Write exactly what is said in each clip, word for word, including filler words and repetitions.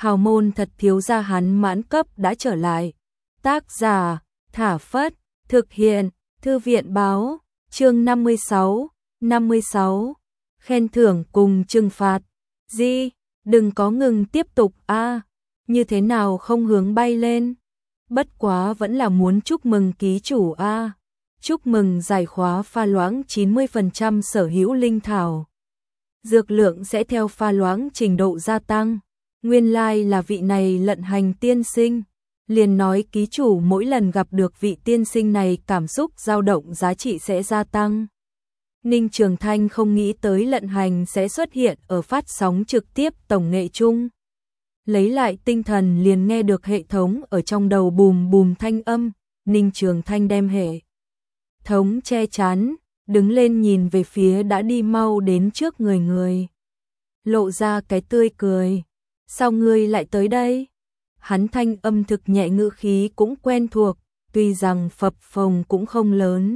hào môn thật thiếu gia hắn mãn cấp đã trở lại. Tác giả, Thả Phất, thực hiện, Thư viện báo, chương năm mươi sáu, năm mươi sáu, khen thưởng cùng trừng phạt. Di, đừng có ngừng tiếp tục a, như thế nào không hướng bay lên. Bất quá vẫn là muốn chúc mừng ký chủ a. Chúc mừng giải khóa pha loãng chín mươi phần trăm sở hữu linh thảo. Dược lượng sẽ theo pha loãng trình độ gia tăng. Nguyên lai like là vị này Lận Hành tiên sinh. Liền nói ký chủ mỗi lần gặp được vị tiên sinh này cảm xúc dao động giá trị sẽ gia tăng. Ninh Trường Thanh không nghĩ tới Lận Hành sẽ xuất hiện ở phát sóng trực tiếp tổng nghệ chung. Lấy lại tinh thần liền nghe được hệ thống ở trong đầu bùm bùm thanh âm. Ninh Trường Thanh đem hệ thống che chắn, đứng lên nhìn về phía đã đi mau đến trước người người. Lộ ra cái tươi cười. Sao ngươi lại tới đây? Hắn thanh âm thực nhẹ, ngữ khí cũng quen thuộc, tuy rằng phập phồng cũng không lớn.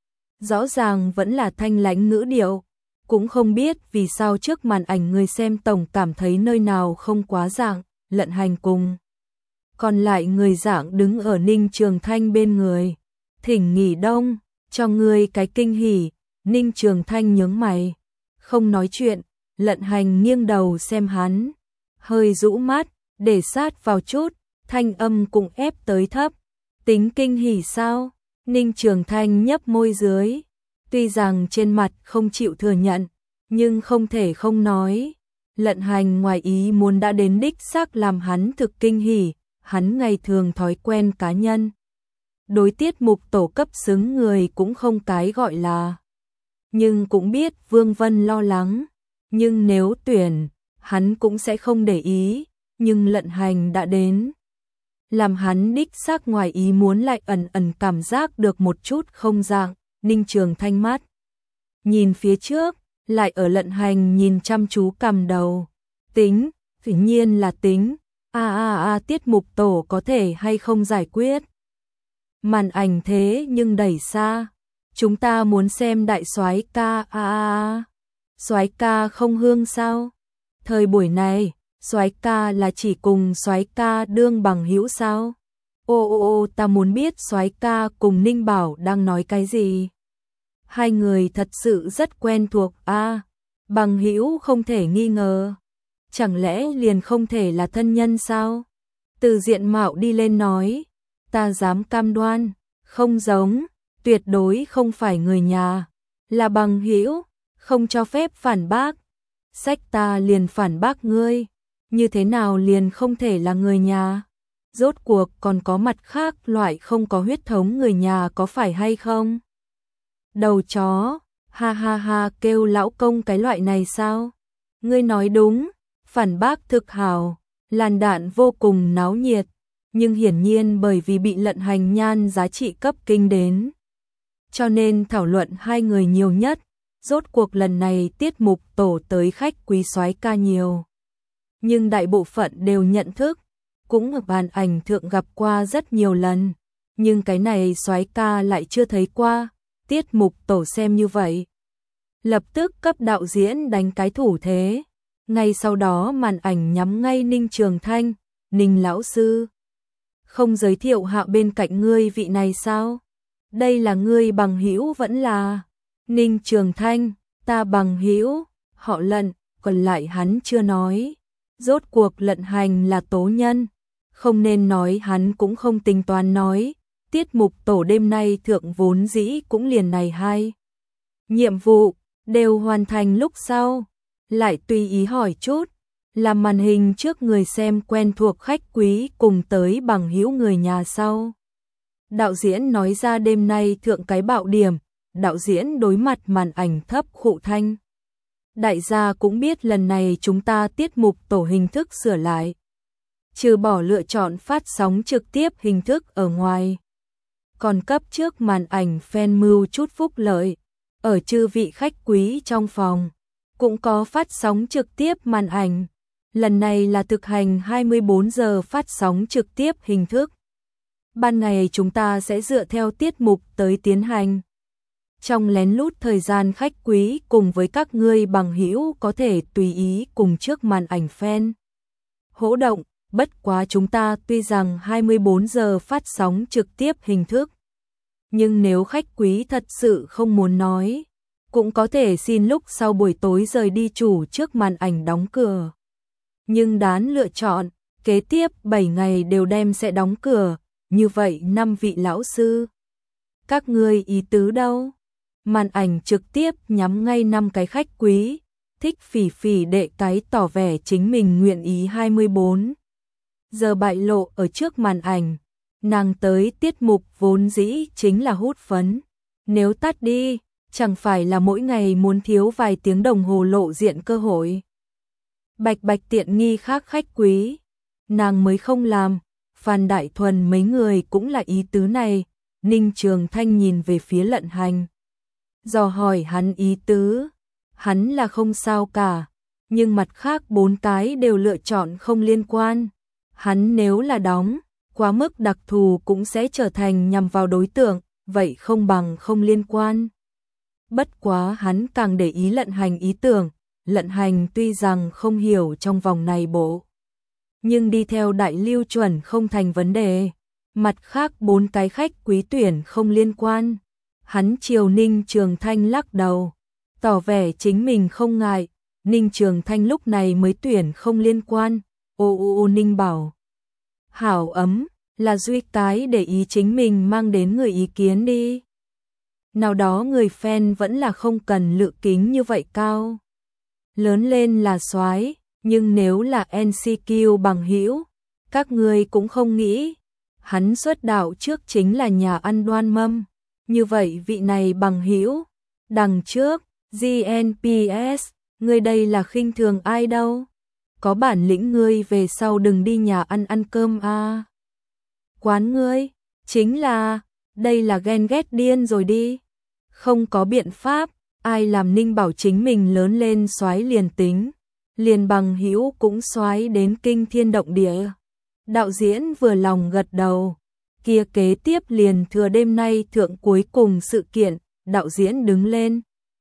Rõ ràng vẫn là thanh lãnh ngữ điệu, cũng không biết vì sao trước màn ảnh người xem tổng cảm thấy nơi nào không quá dạng. Lận Hành cùng còn lại người dạng đứng ở Ninh Trường Thanh bên người. Thỉnh nghỉ đông, cho ngươi cái kinh hỉ. Ninh Trường Thanh nhướng mày, không nói chuyện. Lận Hành nghiêng đầu xem hắn, hơi rũ mắt, để sát vào chút, thanh âm cũng ép tới thấp. Tính kinh hỉ sao? Ninh Trường Thanh nhấp môi dưới, tuy rằng trên mặt không chịu thừa nhận, nhưng không thể không nói. Lận Hành ngoài ý muốn đã đến đích xác làm hắn thực kinh hỉ. Hắn ngày thường thói quen cá nhân, đối tiết mục tổ cấp xứng người cũng không cái gọi là. Nhưng cũng biết Vương Vân lo lắng, nhưng nếu tuyển, hắn cũng sẽ không để ý. Nhưng Lận Hành đã đến, làm hắn đích xác ngoài ý muốn, lại ẩn ẩn cảm giác được một chút không dạng. Ninh Trường Thanh mắt nhìn phía trước, lại ở Lận Hành nhìn chăm chú cầm đầu. Tính, dĩ nhiên là tính. A a a, tiết mục tổ có thể hay không giải quyết? Màn ảnh thế nhưng đẩy xa. Chúng ta muốn xem đại soái ca. A a a, soái ca không hương sao? Thời buổi này, soái ca là chỉ cùng soái ca đương bằng hữu sao? Ô ô ô, ta muốn biết soái ca cùng Ninh Bảo đang nói cái gì? Hai người thật sự rất quen thuộc a. À, bằng hữu không thể nghi ngờ. Chẳng lẽ liền không thể là thân nhân sao? Từ diện mạo đi lên nói, ta dám cam đoan, không giống, tuyệt đối không phải người nhà, là bằng hữu, không cho phép phản bác. Sách ta liền phản bác ngươi, như thế nào liền không thể là người nhà? Rốt cuộc còn có mặt khác loại không có huyết thống người nhà có phải hay không? Đầu chó, ha ha ha, kêu lão công cái loại này sao? Ngươi nói đúng, phản bác thực hào, làn đạn vô cùng náo nhiệt, nhưng hiển nhiên bởi vì bị Lận Hành nhan giá trị cấp kinh đến, cho nên thảo luận hai người nhiều nhất. Rốt cuộc lần này tiết mục tổ tới khách quý soái ca nhiều, nhưng đại bộ phận đều nhận thức, cũng ở màn ảnh thượng gặp qua rất nhiều lần, nhưng cái này soái ca lại chưa thấy qua. Tiết mục tổ xem như vậy, lập tức cấp đạo diễn đánh cái thủ thế. Ngay sau đó màn ảnh nhắm ngay Ninh Trường Thanh. Ninh lão sư, không giới thiệu hạ bên cạnh ngươi vị này sao? Đây là ngươi bằng hữu vẫn là? Ninh Trường Thanh, ta bằng hữu, họ Lận, còn lại hắn chưa nói. Rốt cuộc Lận Hành là tố nhân, không nên nói hắn cũng không tính toán nói. Tiết mục tổ đêm nay thượng vốn dĩ cũng liền này hai nhiệm vụ đều hoàn thành, lúc sau lại tùy ý hỏi chút, làm màn hình trước người xem quen thuộc khách quý cùng tới bằng hữu người nhà sau. Đạo diễn nói ra đêm nay thượng cái bạo điểm. Đạo diễn đối mặt màn ảnh thấp khụ thanh. Đại gia cũng biết lần này chúng ta tiết mục tổ hình thức sửa lại, trừ bỏ lựa chọn phát sóng trực tiếp hình thức ở ngoài, còn cấp trước màn ảnh fan mưu chút phúc lợi. Ở chư vị khách quý trong phòng cũng có phát sóng trực tiếp màn ảnh. Lần này là thực hành hai mươi bốn giờ phát sóng trực tiếp hình thức. Ban ngày chúng ta sẽ dựa theo tiết mục tới tiến hành. Trong lén lút thời gian, khách quý cùng với các ngươi bằng hữu có thể tùy ý cùng trước màn ảnh fan hỗ động, bất quá chúng ta tuy rằng hai mươi bốn giờ phát sóng trực tiếp hình thức, nhưng nếu khách quý thật sự không muốn nói, cũng có thể xin lúc sau buổi tối rời đi chủ trước màn ảnh đóng cửa. Nhưng đáng lựa chọn, kế tiếp bảy ngày đều đem sẽ đóng cửa, như vậy năm vị lão sư. Các ngươi ý tứ đâu? Màn ảnh trực tiếp nhắm ngay năm cái khách quý, Thích Phỉ Phỉ đệ cái tỏ vẻ chính mình nguyện ý hai mươi bốn giờ bại lộ ở trước màn ảnh. Nàng tới tiết mục vốn dĩ chính là hút phấn, nếu tắt đi, chẳng phải là mỗi ngày muốn thiếu vài tiếng đồng hồ lộ diện cơ hội. Bạch bạch tiện nghi khác khách quý, nàng mới không làm. Phan Đại Thuần mấy người cũng là ý tứ này. Ninh Trường Thanh nhìn về phía Lận Hành, dò hỏi hắn ý tứ. Hắn là không sao cả, nhưng mặt khác bốn cái đều lựa chọn không liên quan. Hắn nếu là đóng, quá mức đặc thù cũng sẽ trở thành nhằm vào đối tượng, vậy không bằng không liên quan. Bất quá hắn càng để ý Lận Hành ý tưởng. Lận Hành tuy rằng không hiểu trong vòng này bộ, nhưng đi theo đại lưu chuẩn không thành vấn đề. Mặt khác bốn cái khách quý tuyển không liên quan. Hắn chiều Ninh Trường Thanh lắc đầu, tỏ vẻ chính mình không ngại. Ninh Trường Thanh lúc này mới tuyển không liên quan. Ô ô ô Ninh bảo, hảo ấm, là duy cái để ý chính mình mang đến người ý kiến đi. Nào đó người fan vẫn là không cần lựa kính như vậy cao. Lớn lên là soái, nhưng nếu là en xê quy bằng hữu, các ngươi cũng không nghĩ. Hắn xuất đạo trước chính là nhà ăn Đoan Mâm, như vậy vị này bằng hữu. Đằng trước, giê en pê ét, ngươi đây là khinh thường ai đâu? Có bản lĩnh ngươi về sau đừng đi nhà ăn ăn cơm a. À. Quán ngươi, chính là, đây là ghen ghét điên rồi đi. Không có biện pháp, ai làm Ninh bảo chính mình lớn lên soái liền tính, liền bằng hữu cũng soái đến kinh thiên động địa. Đạo diễn vừa lòng gật đầu, kia kế tiếp liền thừa đêm nay thượng cuối cùng sự kiện. Đạo diễn đứng lên,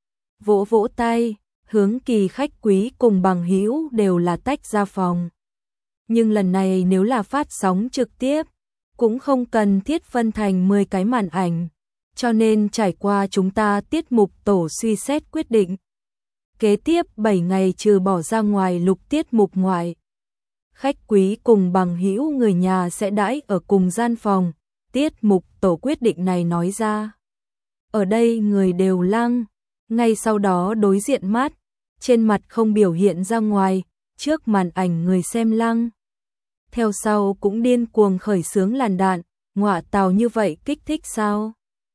vỗ vỗ tay, hướng kỳ khách quý cùng bằng hữu đều là tách ra phòng. Nhưng lần này nếu là phát sóng trực tiếp, cũng không cần thiết phân thành mười cái màn ảnh, cho nên trải qua chúng ta tiết mục tổ suy xét quyết định. Kế tiếp bảy ngày trừ bỏ ra ngoài lục tiết mục ngoại, khách quý cùng bằng hữu người nhà sẽ đãi ở cùng gian phòng. Tiết mục tổ quyết định này nói ra, ở đây người đều lăng, ngay sau đó đối diện mắt, trên mặt không biểu hiện ra ngoài, trước màn ảnh người xem lăng. Theo sau cũng điên cuồng khởi xướng làn đạn, ngọa tào như vậy kích thích sao?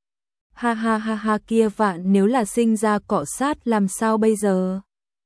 Ha ha ha ha kia Vạn nếu là sinh ra cọ sát làm sao bây giờ?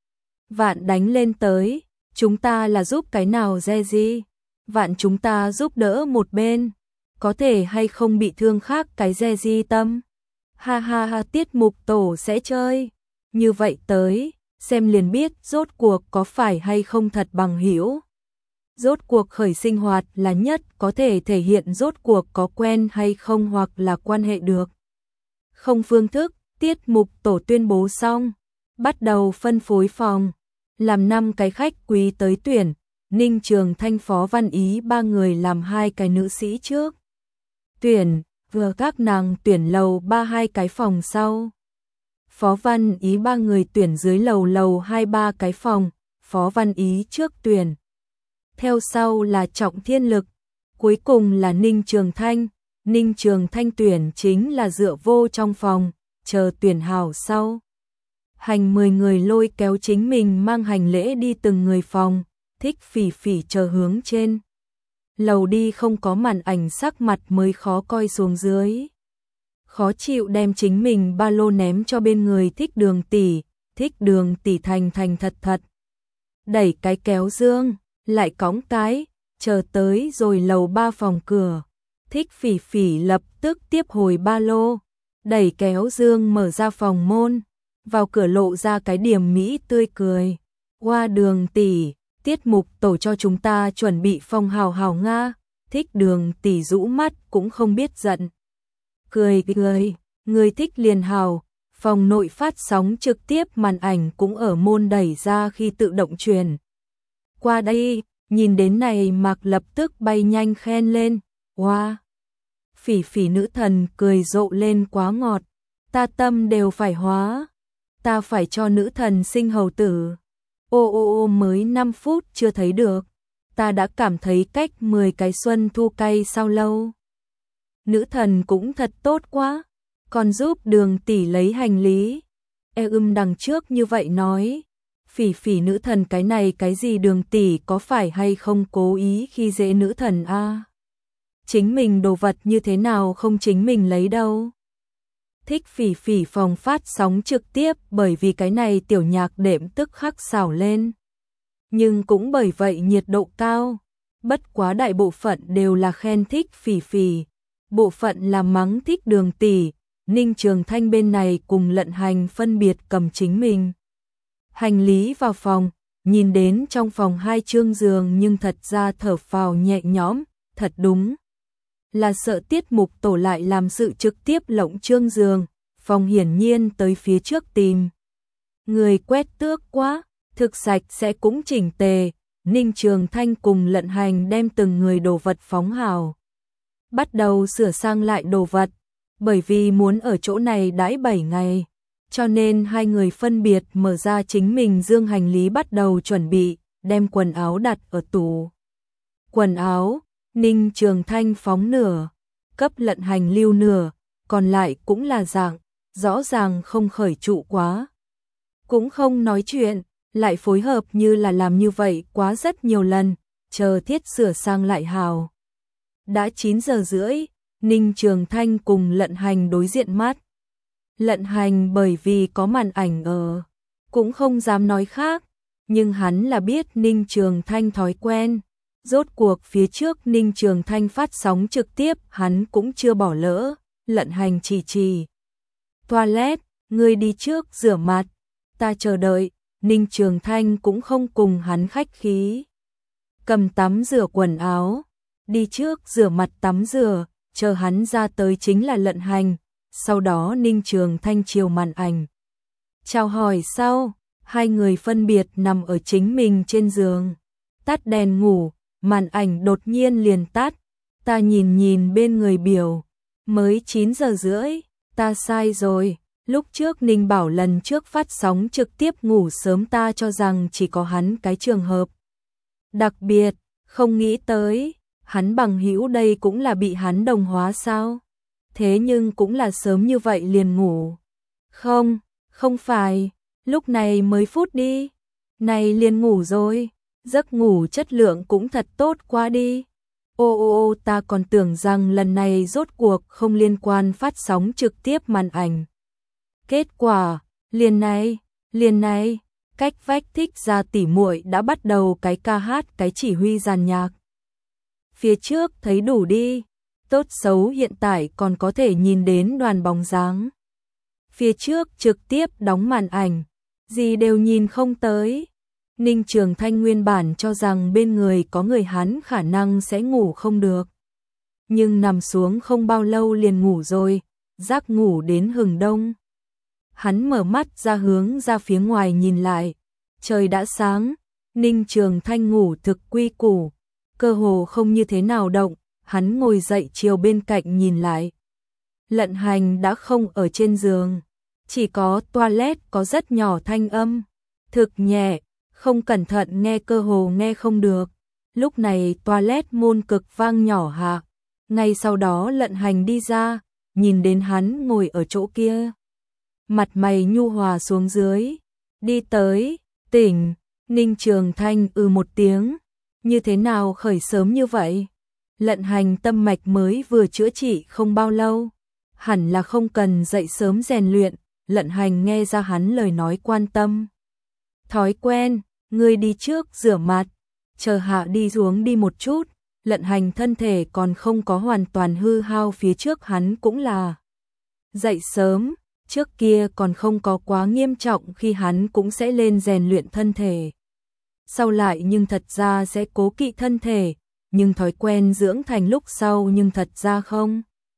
Vạn đánh lên tới, chúng ta là giúp cái nào re gì? Vạn chúng ta giúp đỡ một bên, có thể hay không bị thương khác cái re di tâm? Ha ha ha tiết mục tổ sẽ chơi, như vậy tới, xem liền biết rốt cuộc có phải hay không thật bằng hữu. Rốt cuộc khởi sinh hoạt là nhất có thể thể hiện rốt cuộc có quen hay không hoặc là quan hệ được. Không phương thức, tiết mục tổ tuyên bố xong, bắt đầu phân phối phòng, làm năm cái khách quý tới tuyển. Ninh Trường Thanh Phó Văn Ý ba người làm hai cái nữ sĩ trước tuyển, vừa các nàng tuyển lầu ba hai cái phòng sau. Phó Văn Ý ba người tuyển dưới lầu lầu hai ba cái phòng, Phó Văn Ý trước tuyển. Theo sau là Trọng Thiên Lực, cuối cùng là Ninh Trường Thanh. Ninh Trường Thanh tuyển chính là dựa vô trong phòng, chờ tuyển hảo sau. Hành mười người lôi kéo chính mình mang hành lễ đi từng người phòng, Thích Phỉ Phỉ chờ hướng trên lầu đi không có màn ảnh sắc mặt mới khó coi xuống dưới. Khó chịu đem chính mình ba lô ném cho bên người Thích Đường tỷ, Thích Đường tỷ thành thành thật thật đẩy cái kéo dương, lại cõng cái, chờ tới rồi lầu ba phòng cửa. Thích Phỉ Phỉ lập tức tiếp hồi ba lô, đẩy kéo dương mở ra phòng môn, vào cửa lộ ra cái điểm mỹ tươi cười. Qua Đường tỷ, tiết mục tổ cho chúng ta chuẩn bị phòng hào hào nga. Thích Đường tỷ rũ mắt cũng không biết giận. Cười cười, người thích liền hào. Phòng nội phát sóng trực tiếp màn ảnh cũng ở môn đẩy ra khi tự động truyền qua đây, Nhìn đến này Mạc lập tức bay nhanh khen lên, wow. Phỉ phỉ nữ thần cười rộ lên quá ngọt, ta tâm đều phải hóa, ta phải cho nữ thần sinh hầu tử. Ô ô ô mới năm phút chưa thấy được, ta đã cảm thấy cách mười cái xuân thu cay sao lâu. Nữ thần cũng thật tốt quá, còn giúp Đường tỷ lấy hành lý. E ưm đằng trước như vậy nói, phỉ phỉ nữ thần cái này cái gì Đường tỷ có phải hay không cố ý khi dễ nữ thần a? À? Chính mình đồ vật như thế nào không chính mình lấy đâu. Thích phỉ phỉ phòng phát sóng trực tiếp bởi vì cái này tiểu nhạc đệm tức khắc xảo lên. Nhưng cũng bởi vậy nhiệt độ cao, bất quá đại bộ phận đều là khen thích phỉ phỉ, bộ phận là mắng thích Đường tỷ. Ninh Trường Thanh bên này cùng Lận Hành phân biệt cầm chính mình hành lý vào phòng, nhìn đến trong phòng hai chương giường nhưng thật ra thở phào nhẹ nhõm, thật đúng là sợ tiết mục tổ lại làm sự trực tiếp lộng chương giường, phòng hiển nhiên tới phía trước tìm người quét tước quá, thực sạch sẽ cũng chỉnh tề. Ninh Trường Thanh cùng Lận Hành đem từng người đồ vật phóng hào, bắt đầu sửa sang lại đồ vật, bởi vì muốn ở chỗ này đãi bảy ngày, cho nên hai người phân biệt mở ra chính mình dương hành lý bắt đầu chuẩn bị, đem quần áo đặt ở tủ quần áo. Ninh Trường Thanh phóng nửa, cấp Lận Hành lưu nửa, còn lại cũng là dạng, rõ ràng không khởi trụ quá. Cũng không nói chuyện, lại phối hợp như là làm như vậy quá rất nhiều lần, chờ thiết sửa sang lại hào. Đã chín giờ rưỡi, Ninh Trường Thanh cùng Lận Hành đối diện mắt. Lận Hành bởi vì có màn ảnh ở, cũng không dám nói khác, nhưng hắn là biết Ninh Trường Thanh thói quen. Rốt cuộc phía trước Ninh Trường Thanh phát sóng trực tiếp hắn cũng chưa bỏ lỡ. Lận Hành chỉ chỉ toilet, ngươi đi trước rửa mặt, ta chờ đợi. Ninh Trường Thanh cũng không cùng hắn khách khí, cầm tắm rửa quần áo, đi trước rửa mặt tắm rửa, chờ hắn ra tới chính là Lận Hành. Sau đó Ninh Trường Thanh chiều màn ảnh chào hỏi sau, hai người phân biệt nằm ở chính mình trên giường, tắt đèn ngủ. Màn ảnh đột nhiên liền tắt, ta nhìn nhìn bên người biểu, mới chín giờ rưỡi, ta sai rồi. Lúc trước Ninh Bảo lần trước phát sóng trực tiếp ngủ sớm ta cho rằng chỉ có hắn cái trường hợp đặc biệt, không nghĩ tới, hắn bằng hữu đây cũng là bị hắn đồng hóa sao? Thế nhưng cũng là sớm như vậy liền ngủ. Không, không phải, lúc này mới phút đi, này liền ngủ rồi. Giấc ngủ chất lượng cũng thật tốt quá đi. Ô ô ô ta còn tưởng rằng lần này rốt cuộc không liên quan phát sóng trực tiếp màn ảnh. Kết quả, liền này, liền này, cách vách thích ra tỉ muội đã bắt đầu cái ca hát cái chỉ huy giàn nhạc. Phía trước thấy đủ đi, tốt xấu hiện tại còn có thể nhìn đến đoàn bóng dáng. Phía trước trực tiếp đóng màn ảnh, gì đều nhìn không tới. Ninh Trường Thanh nguyên bản cho rằng bên người có người hắn khả năng sẽ ngủ không được. Nhưng nằm xuống không bao lâu liền ngủ rồi, giấc ngủ đến hừng đông. Hắn mở mắt ra hướng ra phía ngoài nhìn lại, trời đã sáng, Ninh Trường Thanh ngủ thực quy củ, cơ hồ không như thế nào động, hắn ngồi dậy chiều bên cạnh nhìn lại. Lận Hành đã không ở trên giường, chỉ có toilet có rất nhỏ thanh âm, thực nhẹ. Không cẩn thận nghe cơ hồ nghe không được. Lúc này toilet môn cực vang nhỏ hạ. Ngay sau đó Lận Hành đi ra, nhìn đến hắn ngồi ở chỗ kia. Mặt mày nhu hòa xuống dưới. Đi tới, tỉnh, Ninh Trường Thanh ừ một tiếng. Như thế nào khởi sớm như vậy? Lận Hành tâm mạch mới vừa chữa trị không bao lâu. Hẳn là không cần dậy sớm rèn luyện. Lận Hành nghe ra hắn lời nói quan tâm. Thói quen, ngươi đi trước rửa mặt, chờ hạ đi xuống đi một chút. Lận Hành thân thể còn không có hoàn toàn hư hao, phía trước hắn cũng là dậy sớm, trước kia còn không có quá nghiêm trọng khi hắn cũng sẽ lên rèn luyện thân thể. Sau lại nhưng thật ra sẽ cố kỵ thân thể, nhưng thói quen dưỡng thành lúc sau nhưng thật ra không.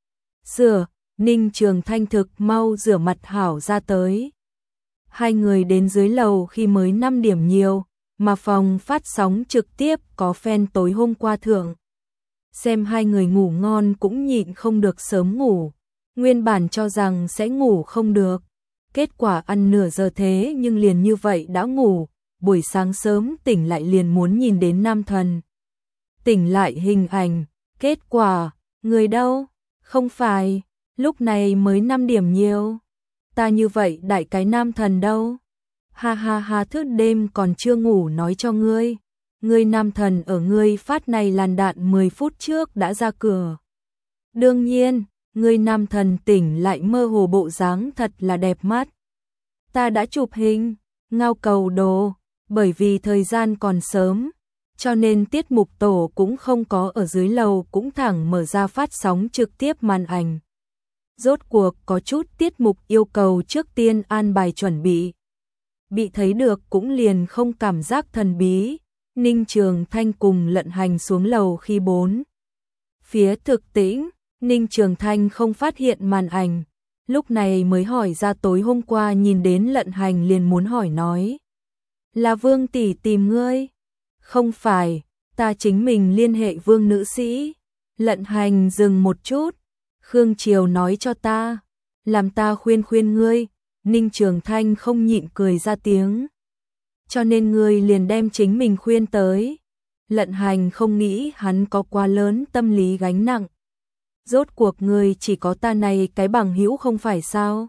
Rửa, Ninh Trường Thanh thực mau rửa mặt hảo ra tới. Hai người đến dưới lầu khi mới năm điểm nhiều, mà phòng phát sóng trực tiếp có fan tối hôm qua thưởng. Xem hai người ngủ ngon cũng nhịn không được sớm ngủ, nguyên bản cho rằng sẽ ngủ không được, kết quả ăn nửa giờ thế nhưng liền như vậy đã ngủ, buổi sáng sớm tỉnh lại liền muốn nhìn đến nam thần. Tỉnh lại hình ảnh, kết quả, người đâu? Không phải, lúc này mới năm điểm nhiều. Ta như vậy đại cái nam thần đâu? Ha ha ha, thức đêm còn chưa ngủ nói cho ngươi. Ngươi nam thần ở ngươi phát này làn đạn mười phút trước đã ra cửa. Đương nhiên, ngươi nam thần tỉnh lại mơ hồ bộ dáng thật là đẹp mắt. Ta đã chụp hình, ngao cầu đồ, bởi vì thời gian còn sớm, cho nên tiết mục tổ cũng không có ở dưới lầu, cũng thẳng mở ra phát sóng trực tiếp màn ảnh. Rốt cuộc có chút tiết mục yêu cầu trước tiên an bài chuẩn bị. Bị thấy được cũng liền không cảm giác thần bí. Ninh Trường Thanh cùng Lận Hành xuống lầu khi bốn phía thực tĩnh, Ninh Trường Thanh không phát hiện màn ảnh, lúc này mới hỏi ra tối hôm qua nhìn đến Lận Hành liền muốn hỏi nói. Là Vương tỷ tìm ngươi? Không phải, ta chính mình liên hệ Vương nữ sĩ. Lận Hành dừng một chút, Khương Triều nói cho ta, làm ta khuyên khuyên ngươi. Ninh Trường Thanh không nhịn cười ra tiếng. Cho nên ngươi liền đem chính mình khuyên tới. Lận Hành không nghĩ hắn có quá lớn tâm lý gánh nặng. Rốt cuộc ngươi chỉ có ta này cái bằng hữu không phải sao?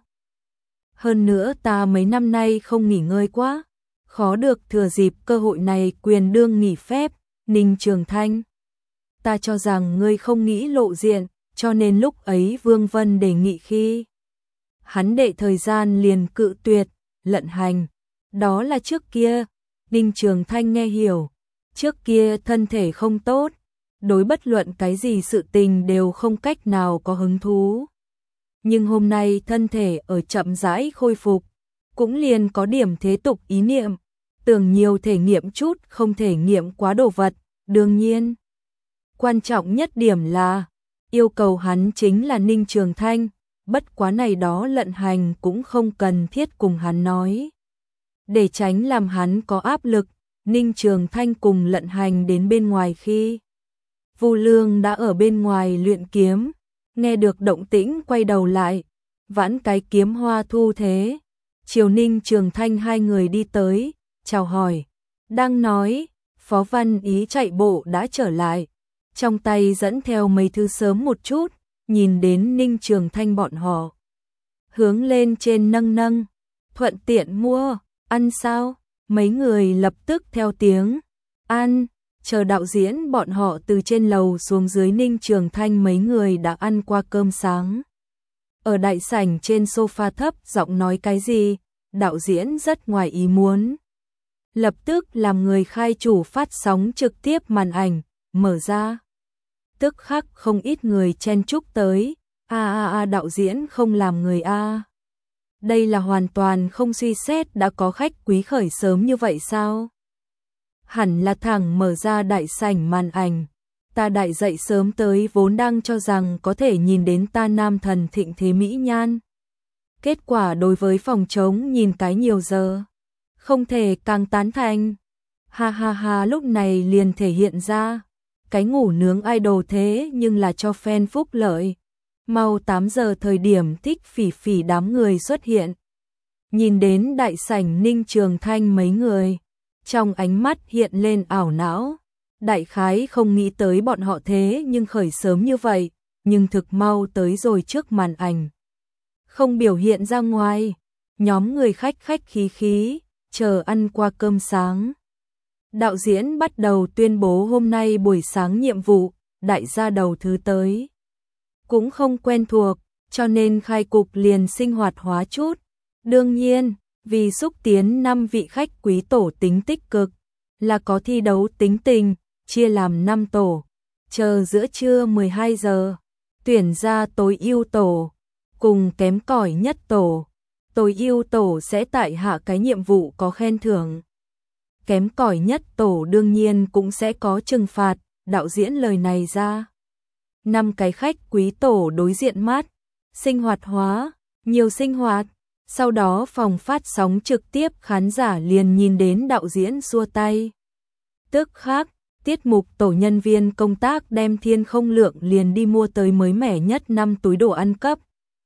Hơn nữa ta mấy năm nay không nghỉ ngơi quá, khó được thừa dịp cơ hội này quyền đương nghỉ phép. Ninh Trường Thanh, ta cho rằng ngươi không nghĩ lộ diện, cho nên lúc ấy Vương Vân đề nghị khi hắn đệ thời gian liền cự tuyệt. Lận Hành, đó là trước kia. Ninh Trường Thanh nghe hiểu, trước kia thân thể không tốt, đối bất luận cái gì sự tình đều không cách nào có hứng thú. Nhưng hôm nay thân thể ở chậm rãi khôi phục, cũng liền có điểm thế tục ý niệm, tưởng nhiều thể nghiệm chút, không thể nghiệm quá đồ vật. Đương nhiên, quan trọng nhất điểm là yêu cầu hắn chính là Ninh Trường Thanh, bất quá này đó Lận Hành cũng không cần thiết cùng hắn nói. Để tránh làm hắn có áp lực, Ninh Trường Thanh cùng Lận Hành đến bên ngoài khi Vu Lương đã ở bên ngoài luyện kiếm, nghe được động tĩnh quay đầu lại, vãn cái kiếm hoa thu thế. Chiều Ninh Trường Thanh hai người đi tới, chào hỏi, đang nói, Phó Văn Ý chạy bộ đã trở lại, trong tay dẫn theo mấy thứ sớm một chút, nhìn đến Ninh Trường Thanh bọn họ hướng lên trên nâng nâng, thuận tiện mua. Ăn sao? Mấy người lập tức theo tiếng ăn, chờ đạo diễn bọn họ từ trên lầu xuống dưới. Ninh Trường Thanh mấy người đã ăn qua cơm sáng. Ở đại sảnh trên sofa thấp giọng nói cái gì, đạo diễn rất ngoài ý muốn. Lập tức làm người khai chủ phát sóng trực tiếp màn ảnh, mở ra. Tức khắc không ít người chen chúc tới, a a a đạo diễn không làm người a. Đây là hoàn toàn không suy xét đã có khách quý khởi sớm như vậy sao? Hẳn là thẳng mở ra đại sảnh màn ảnh. Ta đại dậy sớm tới vốn đang cho rằng có thể nhìn đến ta nam thần thịnh thế mỹ nhan. Kết quả đối với phòng trống nhìn cái nhiều giờ. Không thể càng tán thành. Ha ha ha, lúc này liền thể hiện ra. Cái ngủ nướng idol thế nhưng là cho fan phúc lợi. Mau tám giờ thời điểm Thích Phỉ Phỉ đám người xuất hiện. Nhìn đến đại sảnh Ninh Trường Thanh mấy người, trong ánh mắt hiện lên ảo não. Đại khái không nghĩ tới bọn họ thế nhưng khởi sớm như vậy, nhưng thực mau tới rồi trước màn ảnh. Không biểu hiện ra ngoài, nhóm người khách khách khí khí, chờ ăn qua cơm sáng. Đạo diễn bắt đầu tuyên bố hôm nay buổi sáng nhiệm vụ, đại gia đầu thứ tới. Cũng không quen thuộc, cho nên khai cục liền sinh hoạt hóa chút. Đương nhiên, vì xúc tiến năm vị khách quý tổ tính tích cực, là có thi đấu tính tình, chia làm năm tổ. Chờ giữa trưa mười hai giờ, tuyển ra tối ưu tổ, cùng kém cỏi nhất tổ. Tối ưu tổ sẽ tại hạ cái nhiệm vụ có khen thưởng. Kém cỏi nhất tổ đương nhiên cũng sẽ có trừng phạt, đạo diễn lời này ra. Năm cái khách quý tổ đối diện mát, sinh hoạt hóa, nhiều sinh hoạt, Sau đó phòng phát sóng trực tiếp khán giả liền nhìn đến đạo diễn xua tay. Tức khắc, tiết mục tổ nhân viên công tác đem Thiên Không Lượng liền đi mua tới mới mẻ nhất năm túi đồ ăn cấp.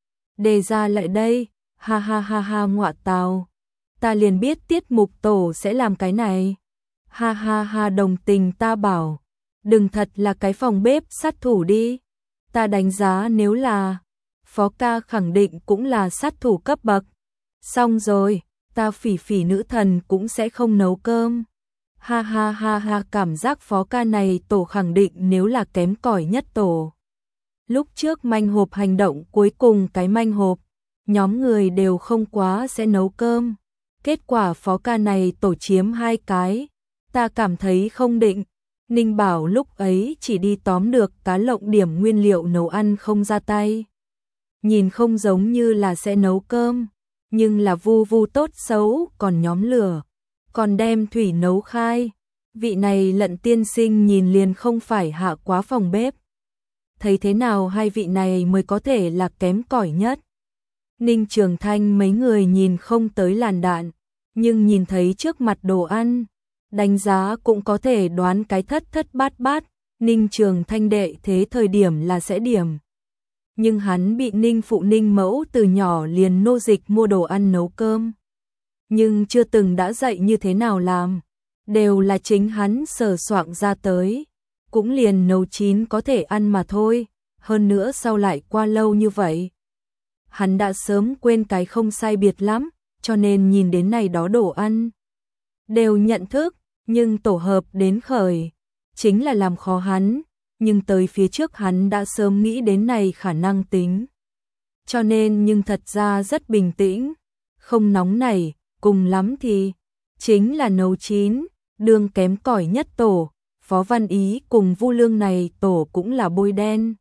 Đề ra lại đây, ha ha ha ha ngọa tào. Ta liền biết tiết mục tổ sẽ làm cái này. Ha ha ha đồng tình ta bảo. Đừng thật là cái phòng bếp sát thủ đi. Ta đánh giá nếu là Phó ca khẳng định cũng là sát thủ cấp bậc. Xong rồi, ta Phỉ Phỉ nữ thần cũng sẽ không nấu cơm. Ha ha ha ha cảm giác Phó ca này tổ khẳng định nếu là kém cỏi nhất tổ. Lúc trước manh hộp hành động cuối cùng cái manh hộp, nhóm người đều không quá sẽ nấu cơm. Kết quả Phó ca này tổ chiếm hai cái. Ta cảm thấy không định. Ninh Bảo lúc ấy chỉ đi tóm được cá lộng điểm nguyên liệu nấu ăn không ra tay. Nhìn không giống như là sẽ nấu cơm, nhưng là vu vu tốt xấu còn nhóm lửa, còn đem thủy nấu khai. Vị này Lận tiên sinh nhìn liền không phải hạ quá phòng bếp. Thấy thế nào hai vị này mới có thể là kém cỏi nhất. Ninh Trường Thanh mấy người nhìn không tới làn đạn, nhưng nhìn thấy trước mặt đồ ăn, đánh giá cũng có thể đoán cái thất thất bát bát. Ninh Trường Thanh đệ thế thời điểm là sẽ điểm. Nhưng hắn bị Ninh phụ Ninh mẫu từ nhỏ liền nô dịch mua đồ ăn nấu cơm. Nhưng chưa từng đã dạy như thế nào làm. Đều là chính hắn sờ soạng ra tới. Cũng liền nấu chín có thể ăn mà thôi. Hơn nữa sau lại qua lâu như vậy. Hắn đã sớm quên cái không sai biệt lắm. Cho nên nhìn đến này đó đồ ăn. Đều nhận thức. Nhưng tổ hợp đến khởi. Chính là làm khó hắn. Nhưng tới phía trước hắn đã sớm nghĩ đến này khả năng tính. Cho nên nhưng thật ra rất bình tĩnh, không nóng nảy, cùng lắm thì chính là nấu chín, đường kém cỏi nhất tổ, Phó Văn Ý cùng Vu Lương này tổ cũng là bôi đen.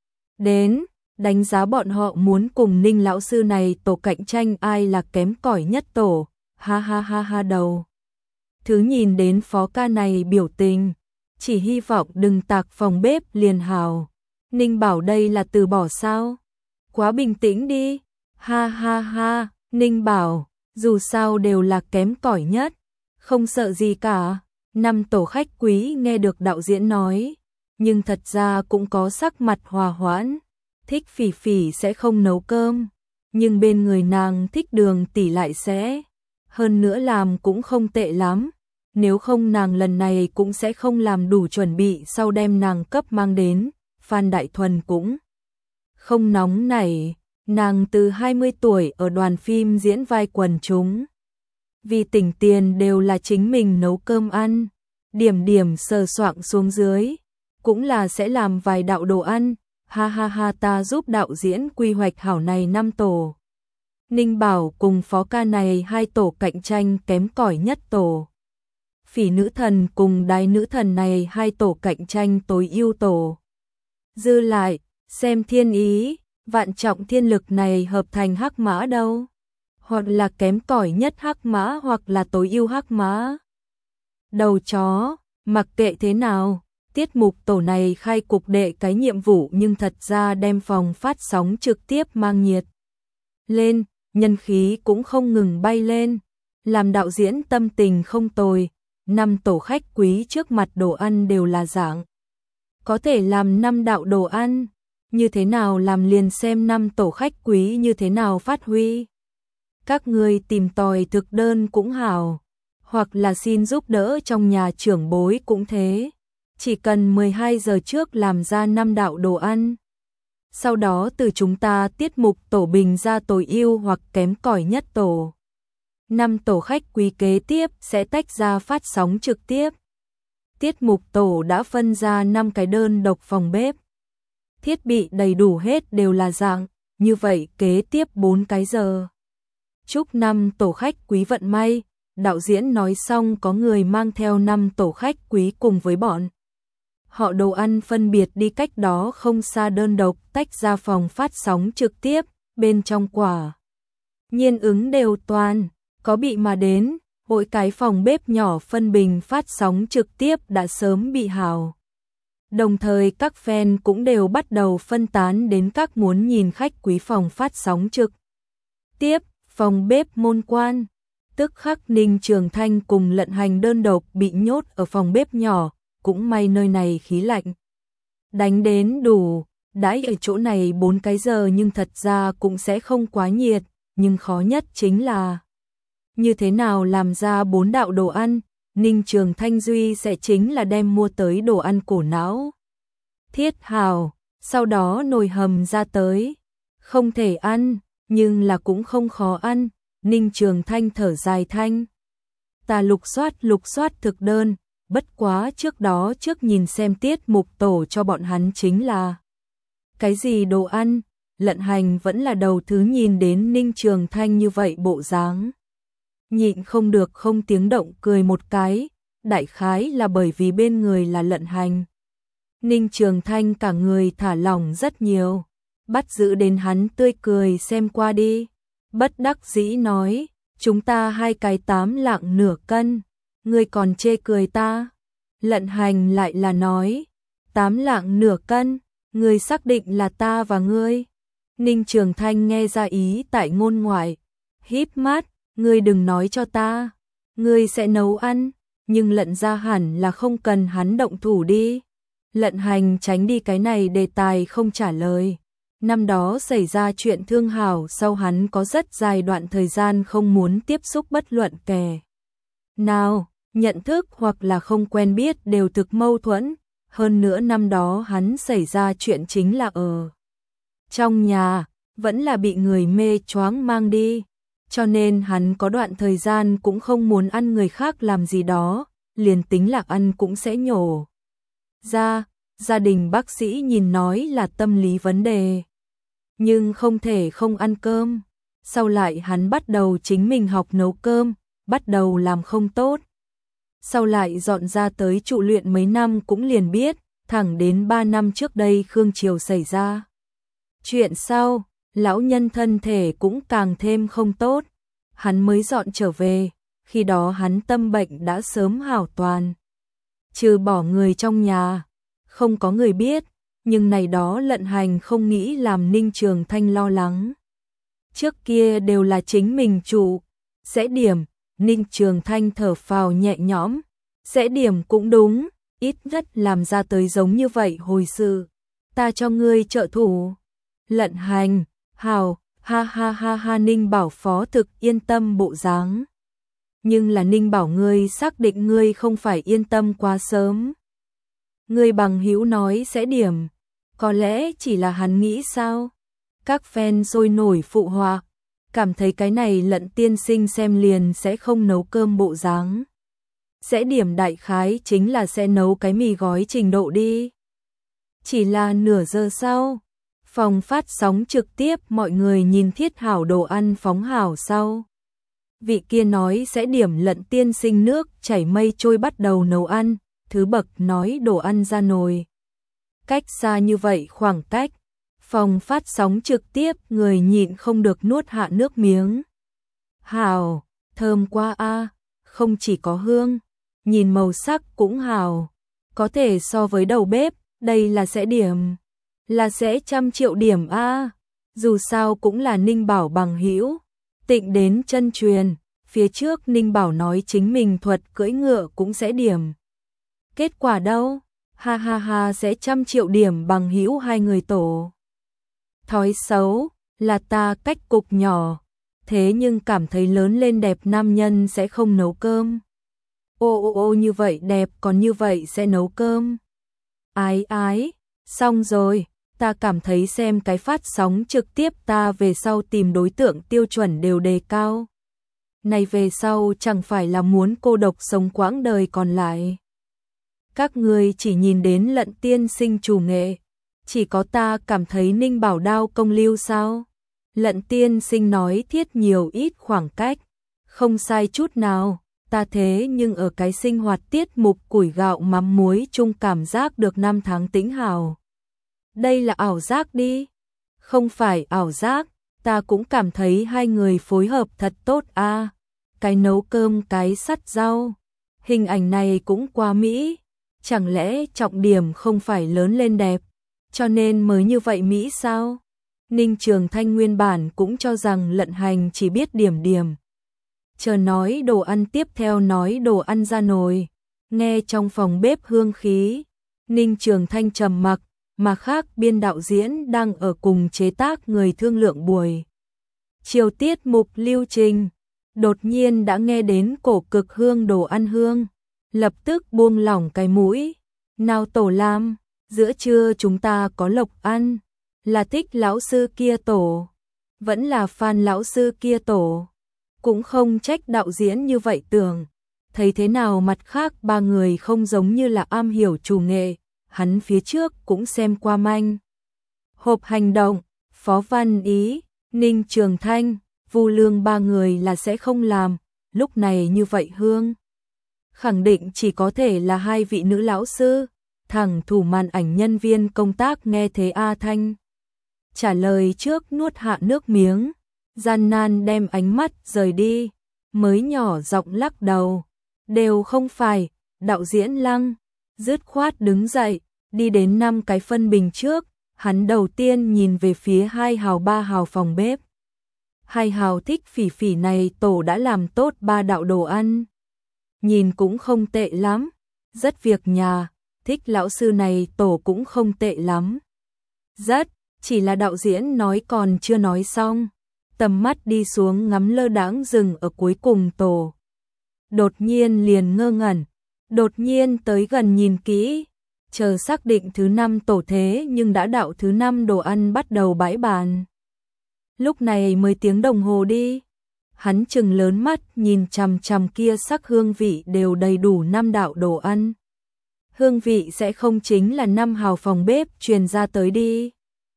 Đến, đánh giá bọn họ muốn cùng Ninh lão sư này tổ cạnh tranh ai là kém cỏi nhất tổ, ha ha ha ha đầu. Thứ nhìn đến Phó ca này biểu tình. Chỉ hy vọng đừng tạc phòng bếp liền hào. Ninh bảo đây là từ bỏ sao? Quá bình tĩnh đi. Ha ha ha, Ninh bảo, dù sao đều là kém cỏi nhất. Không sợ gì cả. Năm tổ khách quý nghe được đạo diễn nói. Nhưng thật ra cũng có sắc mặt hòa hoãn. Thích Phỉ Phỉ sẽ không nấu cơm. Nhưng bên người nàng thích Đường tỷ lại sẽ. Hơn nữa làm cũng không tệ lắm. Nếu không nàng lần này cũng sẽ không làm đủ chuẩn bị sau đem nàng cấp mang đến. Phan Đại Thuần cũng không nóng nảy. Nàng từ hai mươi tuổi ở đoàn phim diễn vai quần chúng. Vì tỉnh tiền đều là chính mình nấu cơm ăn. Điểm điểm sờ soạng xuống dưới. Cũng là sẽ làm vài đạo đồ ăn. Ha ha ha ta giúp đạo diễn quy hoạch hảo này năm tổ. Ninh bảo cùng Phó ca này hai tổ cạnh tranh kém cỏi nhất tổ. Phỉ nữ thần cùng Đái nữ thần này hai tổ cạnh tranh tối ưu tổ. Dư lại, xem Thiên Ý, Vạn Trọng Thiên Lực này hợp thành hắc mã đâu. Hoặc là kém cỏi nhất hắc mã hoặc là tối ưu hắc mã. Đầu chó, mặc kệ thế nào, tiết mục tổ này khai cục đệ cái nhiệm vụ nhưng thật ra đem phòng phát sóng trực tiếp mang nhiệt lên, nhân khí cũng không ngừng bay lên. Làm đạo diễn tâm tình không tồi. Năm tổ khách quý trước mặt đồ ăn đều là dạng. Có thể làm năm đạo đồ ăn. Như thế nào làm liền xem năm tổ khách quý như thế nào phát huy. Các người tìm tòi thực đơn cũng hảo. Hoặc là xin giúp đỡ trong nhà trưởng bối cũng thế. Chỉ cần mười hai giờ trước làm ra năm đạo đồ ăn. Sau đó từ chúng ta tiết mục tổ bình ra tối ưu hoặc kém cỏi nhất tổ. Năm tổ khách quý kế tiếp sẽ tách ra phát sóng trực tiếp. Tiết mục tổ đã phân ra năm cái đơn độc phòng bếp. Thiết bị đầy đủ hết đều là dạng, như vậy kế tiếp bốn cái giờ. Chúc năm tổ khách quý vận may, đạo diễn nói xong có người mang theo năm tổ khách quý cùng với bọn. Họ đồ ăn phân biệt đi cách đó không xa đơn độc tách ra phòng phát sóng trực tiếp, bên trong quả. Nhiên ứng đều toàn. Có bị mà đến, mỗi cái phòng bếp nhỏ phân bình phát sóng trực tiếp đã sớm bị hào. Đồng thời các fan cũng đều bắt đầu phân tán đến các muốn nhìn khách quý phòng phát sóng trực tiếp. Phòng bếp môn quan, tức khắc Ninh Trường Thanh cùng Lận Hành đơn độc bị nhốt ở phòng bếp nhỏ, cũng may nơi này khí lạnh đánh đến đủ, đãi ở chỗ này bốn cái giờ nhưng thật ra cũng sẽ không quá nhiệt, nhưng khó nhất chính là như thế nào làm ra bốn đạo đồ ăn. Ninh Trường Thanh duy sẽ chính là đem mua tới đồ ăn cổ não thiết hào, sau đó nồi hầm ra tới, không thể ăn, nhưng là cũng không khó ăn. Ninh Trường Thanh thở dài thanh, ta lục soát lục soát thực đơn, bất quá trước đó trước nhìn xem tiết mục tổ cho bọn hắn chính là cái gì đồ ăn. Lận Hành vẫn là đầu thứ nhìn đến Ninh Trường Thanh như vậy bộ dáng, nhịn không được không tiếng động cười một cái, đại khái là bởi vì bên người là Lận Hành. Ninh Trường Thanh cả người thả lỏng rất nhiều, bắt giữ đến hắn tươi cười xem qua đi, bất đắc dĩ nói, chúng ta hai cái tám lạng nửa cân, ngươi còn chê cười ta. Lận Hành lại là nói, tám lạng nửa cân, ngươi xác định là ta và ngươi. Ninh Trường Thanh nghe ra ý tại ngôn ngoại, híp mắt, ngươi đừng nói cho ta, ngươi sẽ nấu ăn, nhưng Lận gia hẳn là không cần hắn động thủ đi. Lận Hành tránh đi cái này đề tài không trả lời. Năm đó xảy ra chuyện thương hảo sau hắn có rất dài đoạn thời gian không muốn tiếp xúc bất luận kẻ nào, nhận thức hoặc là không quen biết đều thực mâu thuẫn. Hơn nữa năm đó hắn xảy ra chuyện chính là ở trong nhà, vẫn là bị người mê choáng mang đi. Cho nên hắn có đoạn thời gian cũng không muốn ăn người khác làm gì đó, liền tính là ăn cũng sẽ nhổ ra. Gia đình bác sĩ nhìn nói là tâm lý vấn đề, nhưng không thể không ăn cơm. Sau lại hắn bắt đầu chính mình học nấu cơm, bắt đầu làm không tốt. Sau lại dọn ra tới trụ luyện mấy năm cũng liền biết, thẳng đến ba năm trước đây Khương Triều xảy ra chuyện sau, lão nhân thân thể cũng càng thêm không tốt, hắn mới dọn trở về, khi đó hắn tâm bệnh đã sớm hảo toàn. Trừ bỏ người trong nhà, không có người biết, nhưng này đó Lận Hành không nghĩ làm Ninh Trường Thanh lo lắng. Trước kia đều là chính mình chủ, sẽ điểm, Ninh Trường Thanh thở phào nhẹ nhõm, sẽ điểm cũng đúng, ít nhất làm ra tới giống như vậy hồi sự, ta cho ngươi trợ thủ. Lận Hành, hào, ha ha ha ha. Ninh Bảo phó thực yên tâm bộ dáng. Nhưng là Ninh Bảo ngươi xác định ngươi không phải yên tâm quá sớm. Ngươi bằng hữu nói sẽ điểm, có lẽ chỉ là hắn nghĩ sao? Các fan sôi nổi phụ họa, cảm thấy cái này Lận tiên sinh xem liền sẽ không nấu cơm bộ dáng. Sẽ điểm đại khái chính là sẽ nấu cái mì gói trình độ đi. Chỉ là nửa giờ sau, phòng phát sóng trực tiếp mọi người nhìn thiết hảo đồ ăn phóng hảo sau. Vị kia nói sẽ điểm Lận tiên sinh nước chảy mây trôi bắt đầu nấu ăn, thứ bậc nói đồ ăn ra nồi. Cách xa như vậy khoảng cách, phòng phát sóng trực tiếp người nhịn không được nuốt hạ nước miếng. Hảo, thơm quá a, không chỉ có hương, nhìn màu sắc cũng hảo, có thể so với đầu bếp, đây là sẽ điểm, là sẽ trăm triệu điểm a. Dù sao cũng là Ninh Bảo bằng hữu, tịnh đến chân truyền, phía trước Ninh Bảo nói chính mình thuật cưỡi ngựa cũng sẽ điểm. Kết quả đâu? Ha ha ha, sẽ trăm triệu điểm bằng hữu hai người tổ. Thói xấu là ta cách cục nhỏ, thế nhưng cảm thấy lớn lên đẹp nam nhân sẽ không nấu cơm. Ô ô ô, như vậy đẹp còn như vậy sẽ nấu cơm. Ái ái, xong rồi, ta cảm thấy xem cái phát sóng trực tiếp ta về sau tìm đối tượng tiêu chuẩn đều đề cao. Này về sau chẳng phải là muốn cô độc sống quãng đời còn lại. Các người chỉ nhìn đến Lận tiên sinh chủ nghệ, chỉ có ta cảm thấy Ninh Bảo đao công lưu sao? Lận tiên sinh nói thiết nhiều ít khoảng cách, không sai chút nào, ta thế nhưng ở cái sinh hoạt tiết mục củi gạo mắm muối chung cảm giác được năm tháng tĩnh hào. Đây là ảo giác đi? Không phải ảo giác, ta cũng cảm thấy hai người phối hợp thật tốt a. À, cái nấu cơm cái sắt rau, hình ảnh này cũng quá mỹ. Chẳng lẽ trọng điểm không phải lớn lên đẹp, cho nên mới như vậy Mỹ sao? Ninh Trường Thanh nguyên bản cũng cho rằng Lận Hành chỉ biết điểm điểm. Chờ nói đồ ăn tiếp theo nói đồ ăn ra nồi, nghe trong phòng bếp hương khí, Ninh Trường Thanh trầm mặc, mà khác biên đạo diễn đang ở cùng chế tác người thương lượng buổi chiều tiết mục lưu trình, đột nhiên đã nghe đến cổ cực hương đồ ăn hương, lập tức buông lỏng cái mũi. Nào tổ Lam, giữa trưa chúng ta có lộc ăn, là Thích lão sư kia tổ, vẫn là Phan lão sư kia tổ, cũng không trách đạo diễn như vậy tưởng. Thấy thế nào mặt khác ba người không giống như là am hiểu chủ nghệ, hắn phía trước cũng xem qua manh. Hộp hành động, Phó Văn Ý, Ninh Trường Thanh, Vu Lương ba người là sẽ không làm, lúc này như vậy hương. Khẳng định chỉ có thể là hai vị nữ lão sư, thẳng thủ màn ảnh nhân viên công tác nghe thế A Thanh. Trả lời trước nuốt hạ nước miếng, gian nan đem ánh mắt rời đi, mới nhỏ giọng lắc đầu. Đều không phải, đạo diễn Lăng, dứt khoát đứng dậy, đi đến năm cái phân bình trước, hắn đầu tiên nhìn về phía hai hào ba hào phòng bếp. Hai hào Thích Phỉ Phỉ này tổ đã làm tốt ba đạo đồ ăn. Nhìn cũng không tệ lắm, rất việc nhà, Thích lão sư này tổ cũng không tệ lắm. Rất, chỉ là đạo diễn nói còn chưa nói xong, tầm mắt đi xuống ngắm lơ đãng dừng ở cuối cùng tổ. Đột nhiên liền ngơ ngẩn, đột nhiên tới gần nhìn kỹ, chờ xác định thứ năm tổ thế nhưng đã đạo thứ năm đồ ăn bắt đầu bãi bàn. Lúc này mới tiếng đồng hồ đi, hắn trừng lớn mắt nhìn chằm chằm kia sắc hương vị đều đầy đủ năm đạo đồ ăn. Hương vị sẽ không chính là năm hào phòng bếp truyền ra tới đi.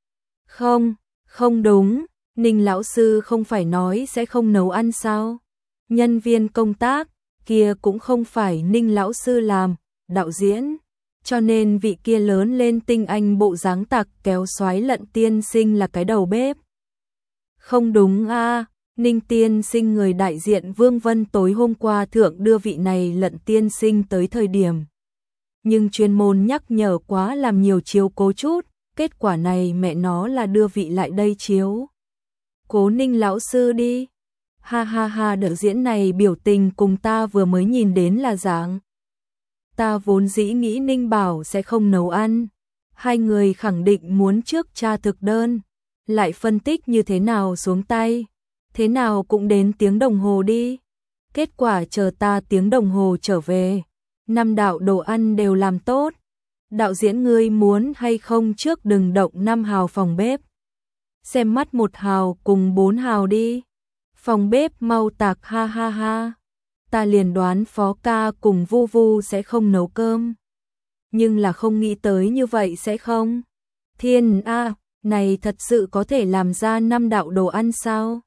Không, không đúng, Ninh lão sư không phải nói sẽ không nấu ăn sao? Nhân viên công tác kia cũng không phải Ninh lão sư làm, đạo diễn, cho nên vị kia lớn lên tinh anh bộ dáng tặc kéo xoái Lận tiên sinh là cái đầu bếp. Không đúng a, à, Ninh tiên sinh người đại diện Vương Vân tối hôm qua thượng đưa vị này Lận tiên sinh tới thời điểm. Nhưng chuyên môn nhắc nhở quá làm nhiều chiếu cố chút, kết quả này mẹ nó là đưa vị lại đây chiếu cố Ninh lão sư đi. Ha ha ha, đạo diễn này biểu tình cùng ta vừa mới nhìn đến là dạng. Ta vốn dĩ nghĩ Ninh Bảo sẽ không nấu ăn. Hai người khẳng định muốn trước tra thực đơn, lại phân tích như thế nào xuống tay. Thế nào cũng đến tiếng đồng hồ đi. Kết quả chờ ta tiếng đồng hồ trở về, năm đạo đồ ăn đều làm tốt. Đạo diễn ngươi muốn hay không trước đừng động năm hào phòng bếp. Xem mắt một hào cùng bốn hào đi. Phòng bếp mau tạc ha ha ha. Ta liền đoán Phó ca cùng Vu Vu sẽ không nấu cơm. Nhưng là không nghĩ tới như vậy sẽ không. Thiên a, này thật sự có thể làm ra năm đạo đồ ăn sao?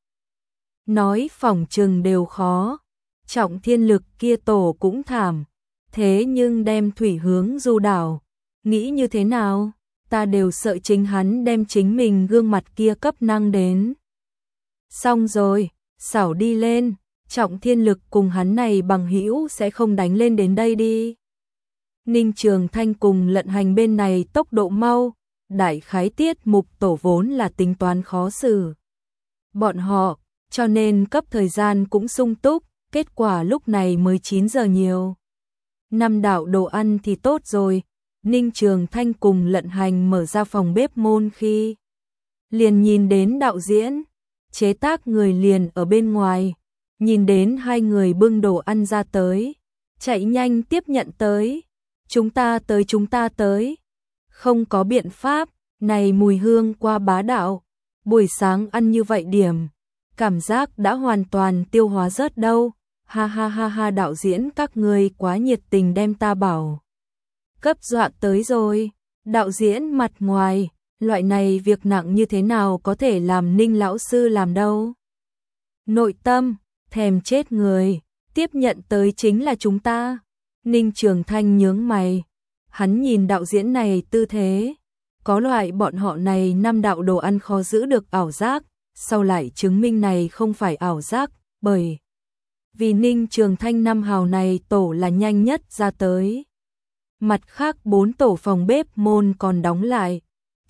Nói phỏng chừng đều khó. Trọng Thiên Lực kia tổ cũng thảm. Thế nhưng đem thủy hướng Du đảo. Nghĩ như thế nào? Ta đều sợ chính hắn đem chính mình gương mặt kia cấp năng đến. Xong rồi, xảo đi lên, Trọng Thiên Lực cùng hắn này bằng hữu sẽ không đánh lên đến đây đi. Ninh Trường Thanh cùng Lận Hành bên này tốc độ mau, đại khái tiết mục tổ vốn là tính toán khó xử. Bọn họ, cho nên cấp thời gian cũng sung túc, kết quả lúc này mới chín giờ nhiều. Năm đạo đồ ăn thì tốt rồi. Ninh Trường Thanh cùng Lận Hành mở ra phòng bếp môn khi liền nhìn đến đạo diễn, chế tác người liền ở bên ngoài, nhìn đến hai người bưng đồ ăn ra tới, chạy nhanh tiếp nhận tới, chúng ta tới chúng ta tới, không có biện pháp, này mùi hương qua bá đạo, buổi sáng ăn như vậy điểm, cảm giác đã hoàn toàn tiêu hóa rớt đâu, ha ha ha ha, đạo diễn các ngươi quá nhiệt tình đem ta bảo cấp dọa tới rồi. Đạo diễn mặt ngoài, loại này việc nặng như thế nào có thể làm Ninh lão sư làm đâu. Nội tâm, thèm chết người, tiếp nhận tới chính là chúng ta. Ninh Trường Thanh nhướng mày, hắn nhìn đạo diễn này tư thế, có loại bọn họ này năm đạo đồ ăn khó giữ được ảo giác, sau lại chứng minh này không phải ảo giác, bởi vì Ninh Trường Thanh năm hào này tổ là nhanh nhất ra tới. Mặt khác bốn tổ phòng bếp môn còn đóng lại,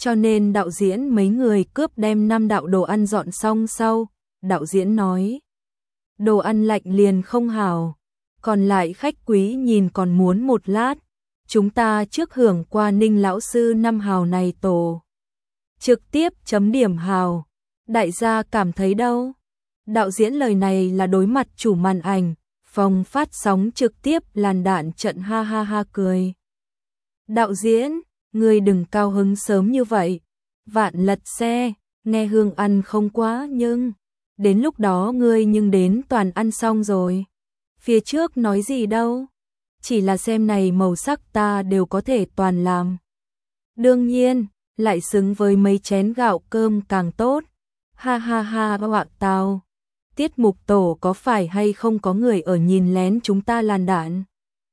Cho nên đạo diễn mấy người cướp đem năm đạo đồ ăn dọn xong sau, đạo diễn nói. Đồ ăn lạnh liền không hảo, còn lại khách quý nhìn còn muốn một lát. Chúng ta trước hưởng qua Ninh lão sư năm hào này tổ. Trực tiếp chấm điểm hào. Đại gia cảm thấy đâu? Đạo diễn lời này là đối mặt chủ màn ảnh, phòng phát sóng trực tiếp làn đạn trận ha ha ha cười. Đạo diễn, ngươi đừng cao hứng sớm như vậy. Vạn lật xe, nghe hương ăn không quá nhưng, đến lúc đó ngươi nhưng đến toàn ăn xong rồi. Phía trước nói gì đâu, chỉ là xem này màu sắc ta đều có thể toàn làm. Đương nhiên, lại xứng với mấy chén gạo cơm càng tốt. Ha ha ha bạc tao. Tiết mục tổ có phải hay không có người ở nhìn lén chúng ta làn đạn?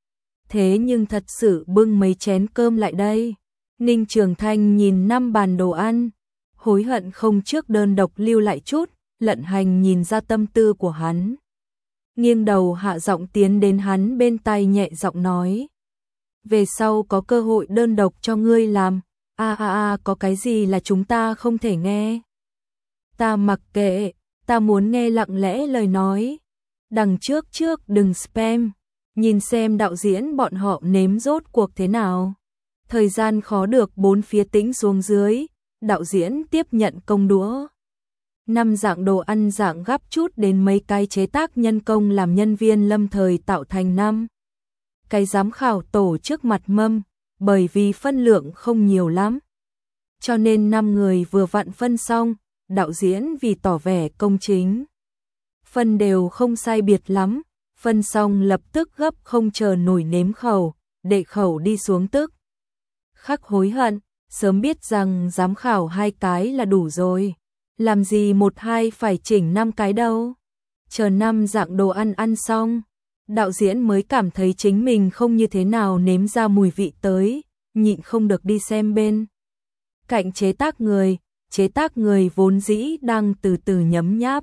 Thế nhưng thật sự bưng mấy chén cơm lại đây. Ninh Trường Thanh nhìn năm bàn đồ ăn, hối hận không trước đơn độc lưu lại chút. Lận Hành nhìn ra tâm tư của hắn, nghiêng đầu hạ giọng tiến đến hắn bên tai nhẹ giọng nói. Về sau có cơ hội đơn độc cho ngươi làm. A a a có cái gì là chúng ta không thể nghe? Ta mặc kệ, ta muốn nghe lặng lẽ lời nói. Đằng trước trước đừng spam, nhìn xem đạo diễn bọn họ nếm rốt cuộc thế nào. Thời gian khó được bốn phía tĩnh xuống dưới, đạo diễn tiếp nhận công đũa. Năm dạng đồ ăn dạng gắp chút đến mấy cái chế tác nhân công làm nhân viên lâm thời tạo thành năm cái giám khảo tổ trước mặt mâm, bởi vì phân lượng không nhiều lắm. Cho nên năm người vừa vặn phân xong, đạo diễn vì tỏ vẻ công chính. Phân đều không sai biệt lắm, phân xong lập tức gấp không chờ nổi nếm khẩu, đệ khẩu đi xuống tức. Khắc hối hận, sớm biết rằng giám khảo hai cái là đủ rồi. Làm gì một hai phải chỉnh năm cái đâu. Chờ năm dạng đồ ăn ăn xong, đạo diễn mới cảm thấy chính mình không như thế nào nếm ra mùi vị tới, nhịn không được đi xem bên cạnh chế tác người, chế tác người vốn dĩ đang từ từ nhấm nháp.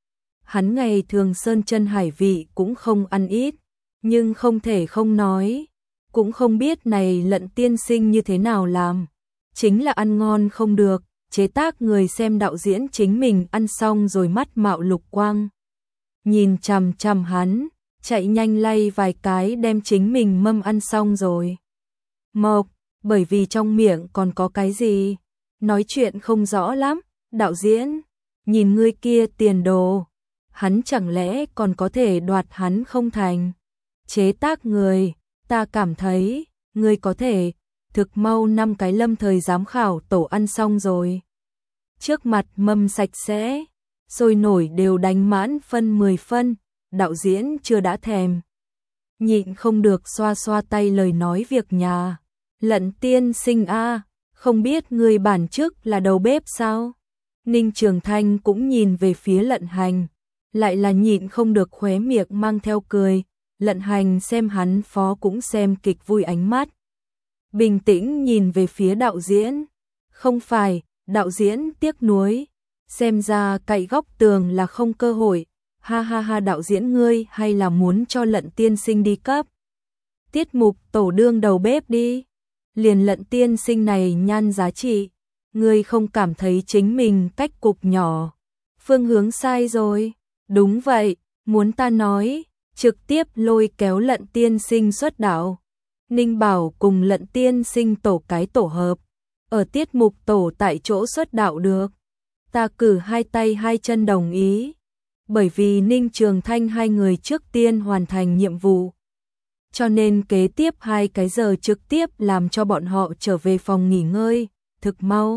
Hắn ngày thường sơn chân hải vị cũng không ăn ít, nhưng không thể không nói, cũng không biết này Lận tiên sinh như thế nào làm, chính là ăn ngon không được. Chế tác người xem đạo diễn chính mình ăn xong rồi mắt mạo lục quang. Nhìn chằm chằm hắn, chạy nhanh lay vài cái đem chính mình mâm ăn xong rồi. Mộc, bởi vì trong miệng còn có cái gì, nói chuyện không rõ lắm, đạo diễn, nhìn ngươi kia tiền đồ, hắn chẳng lẽ còn có thể đoạt hắn không thành. Chế tác người, ta cảm thấy, ngươi có thể, thực mau năm cái lâm thời giám khảo tổ ăn xong rồi. Trước mặt mâm sạch sẽ, sôi nổi đều đánh mãn phân mười phân, đạo diễn chưa đã thèm. Nhịn không được xoa xoa tay lời nói việc nhà. Lận tiên sinh a, không biết người bản chức là đầu bếp sao? Ninh Trường Thanh cũng nhìn về phía Lận Hành, lại là nhịn không được khóe miệng mang theo cười. Lận Hành xem hắn phó cũng xem kịch vui ánh mắt. Bình tĩnh nhìn về phía đạo diễn. Không phải, đạo diễn tiếc nuối. Xem ra cậy góc tường là không cơ hội. Ha ha ha, đạo diễn ngươi hay là muốn cho Lận tiên sinh đi cấp tiết mục tổ đương đầu bếp đi. Liền Lận tiên sinh này nhan giá trị, ngươi không cảm thấy chính mình cách cục nhỏ, phương hướng sai rồi. Đúng vậy, muốn ta nói, trực tiếp lôi kéo Lận tiên sinh xuất đạo. Ninh Bảo cùng Lận tiên sinh tổ cái tổ hợp, ở tiết mục tổ tại chỗ xuất đạo được. Ta cử hai tay hai chân đồng ý, bởi vì Ninh Trường Thanh hai người trước tiên hoàn thành nhiệm vụ. Cho nên kế tiếp hai cái giờ trực tiếp làm cho bọn họ trở về phòng nghỉ ngơi, thực mau.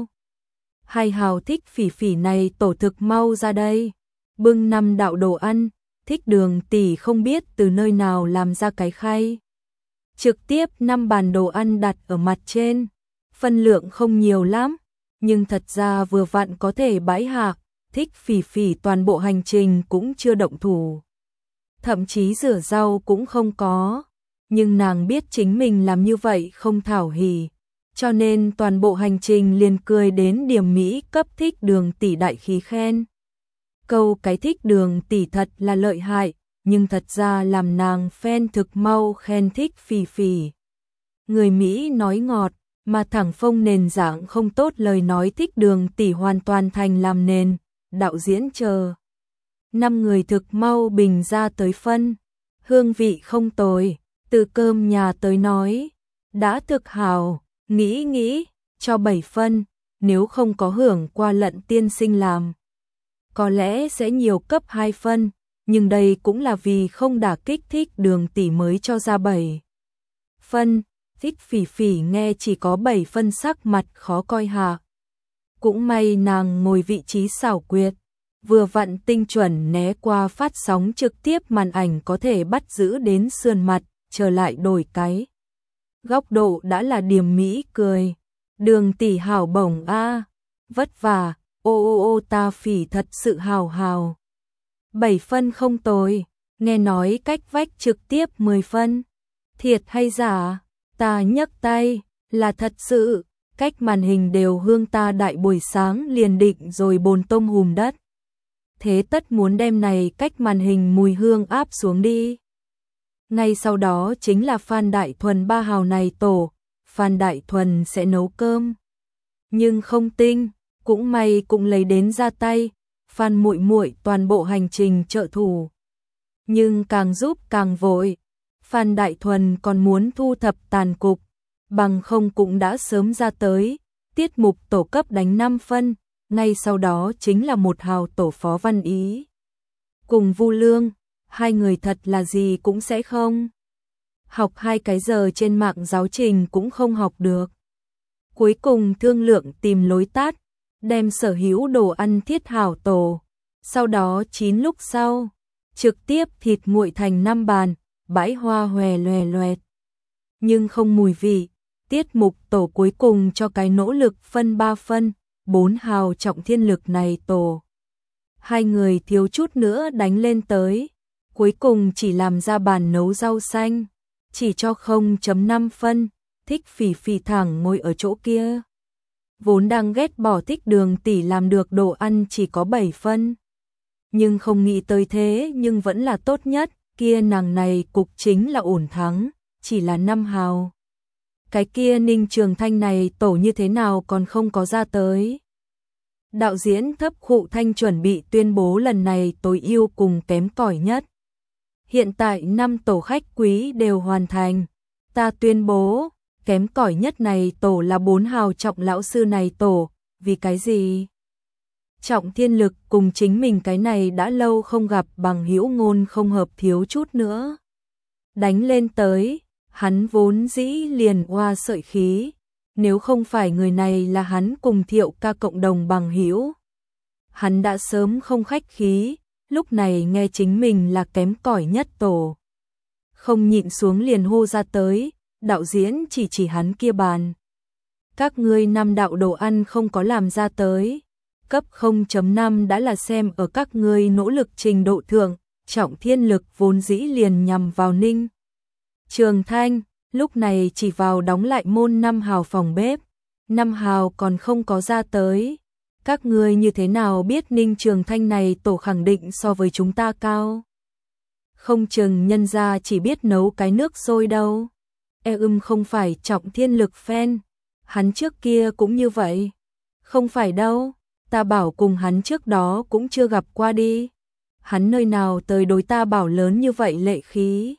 Hai hào thích phỉ phỉ này tổ thực mau ra đây, bưng năm đạo đồ ăn, thích đường tỷ không biết từ nơi nào làm ra cái khay. Trực tiếp năm bàn đồ ăn đặt ở mặt trên, phân lượng không nhiều lắm, nhưng thật ra vừa vặn có thể bãi hạ, thích phỉ phỉ toàn bộ hành trình cũng chưa động thủ. Thậm chí rửa rau cũng không có, nhưng nàng biết chính mình làm như vậy không thảo hỉ, cho nên toàn bộ hành trình liền cười đến điểm mỹ cấp thích đường tỷ đại khí khen. Câu cái thích đường tỷ thật là lợi hại, nhưng thật ra làm nàng fan thực mau khen thích phỉ phỉ. Người Mỹ nói ngọt, mà thẳng phông nền dạng không tốt lời nói thích Đường tỷ hoàn toàn thành làm nền, đạo diễn chờ. Năm người thực mau bình ra tới phân, hương vị không tồi, từ cơm nhà tới nói, đã thực hào, nghĩ nghĩ, cho bảy phân, nếu không có hưởng qua Lận tiên sinh làm. Có lẽ sẽ nhiều cấp hai phân, nhưng đây cũng là vì không đả kích thích Đường tỷ mới cho ra bảy phân. Thích Phỉ Phỉ nghe chỉ có bảy phân sắc mặt khó coi hạ. Cũng may nàng ngồi vị trí xảo quyệt, vừa vặn tinh chuẩn né qua phát sóng trực tiếp màn ảnh có thể bắt giữ đến sườn mặt, trở lại đổi cái. Góc độ đã là điềm mỹ cười. Đường tỷ hảo bổng a, vất vả, ô ô ô ta Phỉ thật sự hào hào. bảy phân không tồi, nghe nói cách vách trực tiếp mười phân. Thiệt hay giả? Ta nhấc tay, là thật sự, cách màn hình đều hương ta đại buổi sáng liền định rồi bồn tôm hùm đất. Thế tất muốn đem này cách màn hình mùi hương áp xuống đi. Ngay sau đó chính là Phan Đại Thuần ba hào này tổ, Phan Đại Thuần sẽ nấu cơm. Nhưng không tinh, cũng may cũng lấy đến ra tay, Phan muội muội toàn bộ hành trình trợ thủ. Nhưng càng giúp càng vội. Phan Đại Thuần còn muốn thu thập tàn cục, bằng không cũng đã sớm ra tới, tiết mục tổ cấp đánh năm phân, ngay sau đó chính là một hào tổ Phó Văn Ý. Cùng Vu Lương, hai người thật là gì cũng sẽ không. Học hai cái giờ trên mạng giáo trình cũng không học được. Cuối cùng thương lượng tìm lối tát, đem sở hữu đồ ăn thiết hảo tổ, sau đó chín lúc sau, trực tiếp thịt nguội thành năm bàn. Bãi hoa hòe loè loẹt, nhưng không mùi vị. Tiết mục tổ cuối cùng cho cái nỗ lực phân ba phân, bốn hào trọng thiên lực này tổ. Hai người thiếu chút nữa đánh lên tới, cuối cùng chỉ làm ra bàn nấu rau xanh, chỉ cho không chấm năm phân. Thích Phỉ Phỉ thẳng ngồi ở chỗ kia, vốn đang ghét bỏ thích Đường tỷ làm được đồ ăn chỉ có bảy phân, nhưng không nghĩ tới thế nhưng vẫn là tốt nhất. Kia nàng này cục chính là ổn thắng, chỉ là năm hào. Cái kia Ninh Trường Thanh này tổ như thế nào còn không có ra tới. Đạo diễn Thấp Khụ Thanh chuẩn bị tuyên bố lần này tối ưu cùng kém cỏi nhất. Hiện tại năm tổ khách quý đều hoàn thành. Ta tuyên bố, kém cỏi nhất này tổ là bốn hào Trọng lão sư này tổ, vì cái gì? Trọng Thiên Lực cùng chính mình cái này đã lâu không gặp bằng hữu ngôn không hợp thiếu chút nữa. Đánh lên tới, hắn vốn dĩ liền oa sợi khí, nếu không phải người này là hắn cùng Thiệu ca cộng đồng bằng hữu. Hắn đã sớm không khách khí, lúc này nghe chính mình là kém cỏi nhất tổ. Không nhịn xuống liền hô ra tới, đạo diễn chỉ chỉ hắn kia bàn. Các ngươi năm đạo đồ ăn không có làm ra tới. Cấp không chấm năm đã là xem ở các ngươi nỗ lực trình độ thượng, Trọng Thiên Lực vốn dĩ liền nhằm vào Ninh Trường Thanh, lúc này chỉ vào đóng lại môn năm hào phòng bếp, năm hào còn không có ra tới. Các ngươi như thế nào biết Ninh Trường Thanh này tổ khẳng định so với chúng ta cao? Không chừng nhân ra chỉ biết nấu cái nước sôi đâu. E ưm không phải Trọng Thiên Lực fan, hắn trước kia cũng như vậy. Không phải đâu. Ta bảo cùng hắn trước đó cũng chưa gặp qua đi. Hắn nơi nào tới đối ta bảo lớn như vậy lệ khí.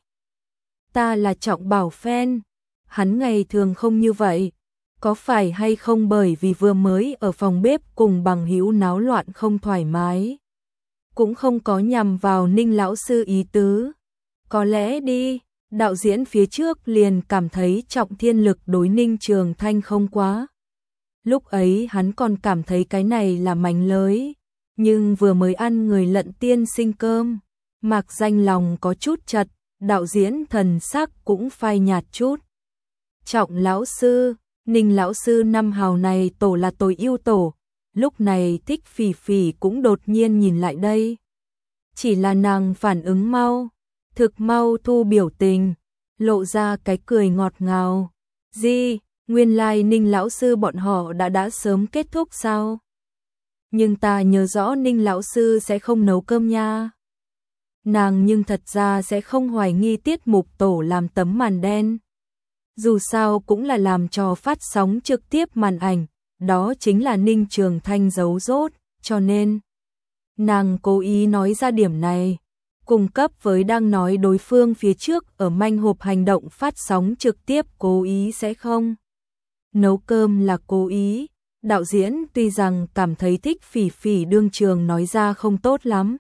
Ta là Trọng Bảo fan. Hắn ngày thường không như vậy. Có phải hay không bởi vì vừa mới ở phòng bếp cùng bằng hữu náo loạn không thoải mái. Cũng không có nhằm vào Ninh lão sư ý tứ. Có lẽ đi, đạo diễn phía trước liền cảm thấy Trọng Thiên Lực đối Ninh Trường Thanh không quá. Lúc ấy hắn còn cảm thấy cái này là mánh lới, nhưng vừa mới ăn người Lận tiên sinh cơm, Mạc Danh lòng có chút chật, đạo diễn thần sắc cũng phai nhạt chút. Trọng lão sư, Ninh lão sư năm hào này tổ là tối ưu tổ, lúc này Thích Phỉ Phỉ cũng đột nhiên nhìn lại đây. Chỉ là nàng phản ứng mau, thực mau thu biểu tình, lộ ra cái cười ngọt ngào. Gì? Nguyên lai like Ninh lão sư bọn họ đã đã sớm kết thúc sao? Nhưng ta nhớ rõ Ninh lão sư sẽ không nấu cơm nha. Nàng nhưng thật ra sẽ không hoài nghi tiết mục tổ làm tấm màn đen. Dù sao cũng là làm cho phát sóng trực tiếp màn ảnh, đó chính là Ninh Trường Thanh giấu rốt, cho nên nàng cố ý nói ra điểm này, cung cấp với đang nói đối phương phía trước ở manh hộp hành động phát sóng trực tiếp cố ý sẽ không. Nấu cơm là cố ý, đạo diễn tuy rằng cảm thấy thích Phỉ Phỉ đương trường nói ra không tốt lắm,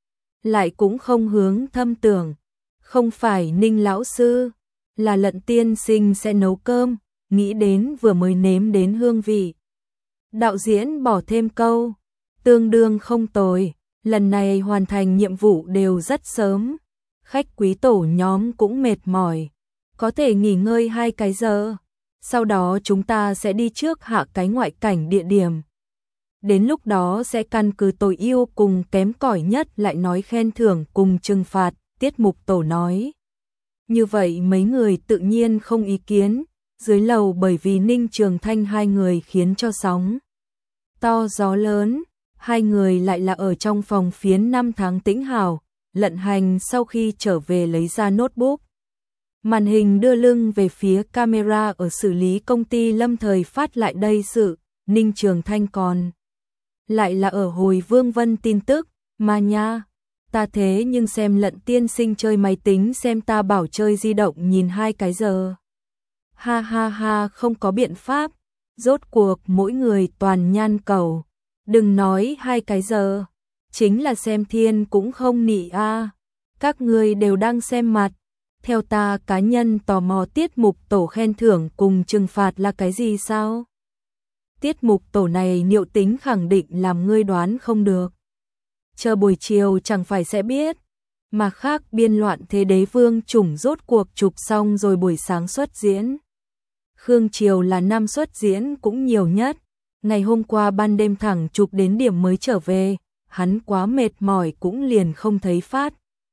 lại cũng không hướng thâm tưởng, không phải Ninh lão sư, là Lận tiên sinh sẽ nấu cơm, nghĩ đến vừa mới nếm đến hương vị. Đạo diễn bỏ thêm câu, tương đương không tồi, lần này hoàn thành nhiệm vụ đều rất sớm, khách quý tổ nhóm cũng mệt mỏi, có thể nghỉ ngơi hai cái giờ, sau đó chúng ta sẽ đi trước hạ cái ngoại cảnh địa điểm. Đến lúc đó sẽ căn cứ tối ưu cùng kém cỏi nhất lại nói khen thưởng cùng trừng phạt, tiết mục tổ nói. Như vậy mấy người tự nhiên không ý kiến, dưới lầu bởi vì Ninh Trường Thanh hai người khiến cho sóng to gió lớn, hai người lại là ở trong phòng phiến năm tháng tĩnh hào, Lận Hành sau khi trở về lấy ra notebook. Màn hình đưa lưng về phía camera ở xử lý công ty lâm thời phát lại đây sự, Ninh Trường Thanh còn lại là ở hồi Vương Vân tin tức, mà nha, ta thế nhưng xem Lận tiên sinh chơi máy tính xem ta bảo chơi di động nhìn hai cái giờ. Ha ha ha, không có biện pháp, rốt cuộc mỗi người toàn nhan cầu, đừng nói hai cái giờ, chính là xem thiên cũng không nị a. À. Các người đều đang xem mặt, theo ta cá nhân tò mò tiết mục tổ khen thưởng cùng trừng phạt là cái gì sao? Tiết mục tổ này Niệu Tính khẳng định làm ngươi đoán không được. Chờ buổi chiều chẳng phải sẽ biết, mà khác biên loạn thế đế vương chủng rốt cuộc chụp xong rồi buổi sáng xuất diễn. Khương Triều là năm xuất diễn cũng nhiều nhất, ngày hôm qua ban đêm thẳng chụp đến điểm mới trở về, hắn quá mệt mỏi cũng liền không thấy phát.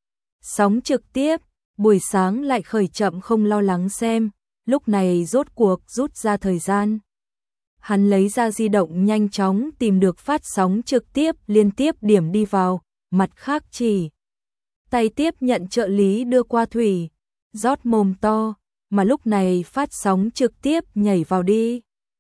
Sóng trực tiếp, buổi sáng lại khởi chậm không lo lắng xem, lúc này rốt cuộc rút ra thời gian. Hắn lấy ra di động nhanh chóng tìm được phát sóng trực tiếp liên tiếp điểm đi vào, mặt khác chỉ tay tiếp nhận trợ lý đưa qua thủy, rót mồm to, mà lúc này phát sóng trực tiếp nhảy vào đi.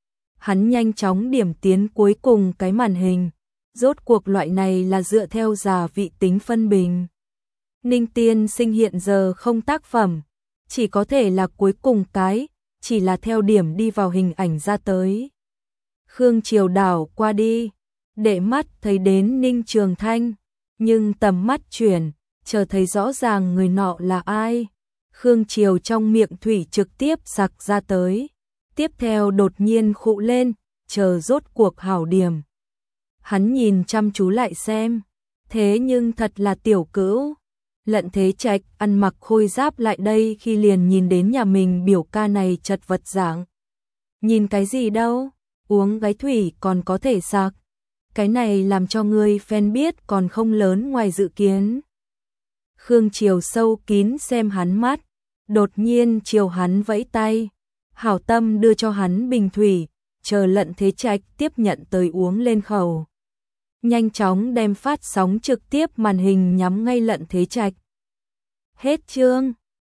Hắn nhanh chóng điểm tiến cuối cùng cái màn hình, rốt cuộc loại này là dựa theo giả vị tính phân bình. Ninh tiên sinh hiện giờ không tác phẩm, chỉ có thể là cuối cùng cái, chỉ là theo điểm đi vào hình ảnh ra tới. Khương Triều đảo qua đi, để mắt thấy đến Ninh Trường Thanh, nhưng tầm mắt chuyển, chờ thấy rõ ràng người nọ là ai. Khương Triều trong miệng thủy trực tiếp sặc ra tới, tiếp theo đột nhiên khụ lên, chờ rốt cuộc hảo điểm. Hắn nhìn chăm chú lại xem, thế nhưng thật là tiểu cữu. Lận Thế Trạch ăn mặc khôi giáp lại đây khi liền nhìn đến nhà mình biểu ca này chật vật dạng. Nhìn cái gì đâu, uống gái thủy còn có thể sặc. Cái này làm cho người fan biết còn không lớn ngoài dự kiến. Khương Triều sâu kín xem hắn mắt, đột nhiên chiều hắn vẫy tay, hảo tâm đưa cho hắn bình thủy, chờ Lận Thế Trạch tiếp nhận tới uống lên khẩu. Nhanh chóng đem phát sóng trực tiếp màn hình nhắm ngay Lận Thế Trạch. Hết chương.